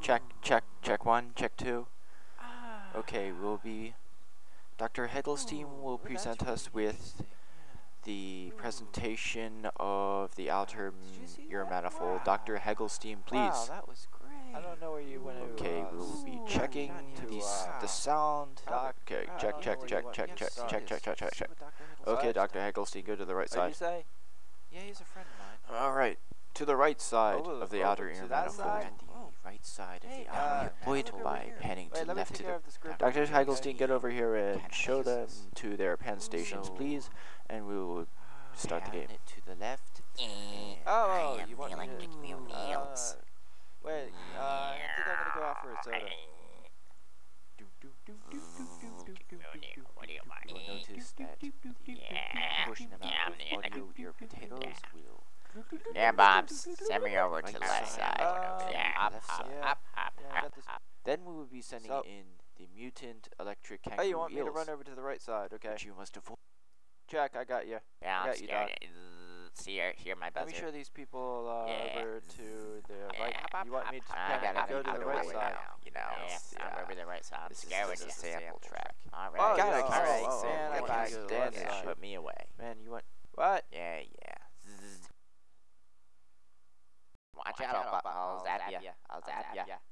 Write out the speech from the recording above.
Check one, check two. Okay, Dr. Hegelstein will present us with the presentation of the outer ear manifold. Wow. Dr. Hegelstein, please. Wow, that was great. I don't know where you went to. Okay, we'll be checking the sound. Okay, check. Okay, Dr. Hegelstein, go to the right Oh, side. you say? Yeah, he's a friend of mine. Alright, to the right side Over of the the- outer over ear to that manifold. side? At the right side of Hey, the outer ear point manifold over by here. panning to Wait, the let me left take to care the of the script. Dr. over here, Hegelstein, okay? get over here and Cat show them faces. to their pen stations, So, please, and we will start the pan game. it to the left. Oh, I am you want the me electric to, wheels. wait, I think I'm gonna go out for a soda. What do you want? You will notice that the portion amount of audio your potatoes will Yeah, Bob, send me over to the left side. Yeah, Hop, left hop, side. hop, hop, Yeah, I hop, got this. hop. Then we will be sending So- in the mutant electric Oh, kangaroo you want me to eels, run over to the right side? Okay. which you must avoid. Jack, I got you. Yeah, I I'm got you, scared. Doc. See, hear my Let me buzzer. show these people Yeah. over to the Yeah. right. Hop, You want hop, me to hop, pan hop, and go hop, to hop, the hop, right hop, side? You know, I'm over the right side. I'm This is scared just with a you. sample track. All right, Oh, all yeah, right, oh, all right. oh, So man, I get can't back go to the there left and side. put me away. Man, you want what? Yeah. Zzz. Watch out, I'll zap ya. I'll zap ya.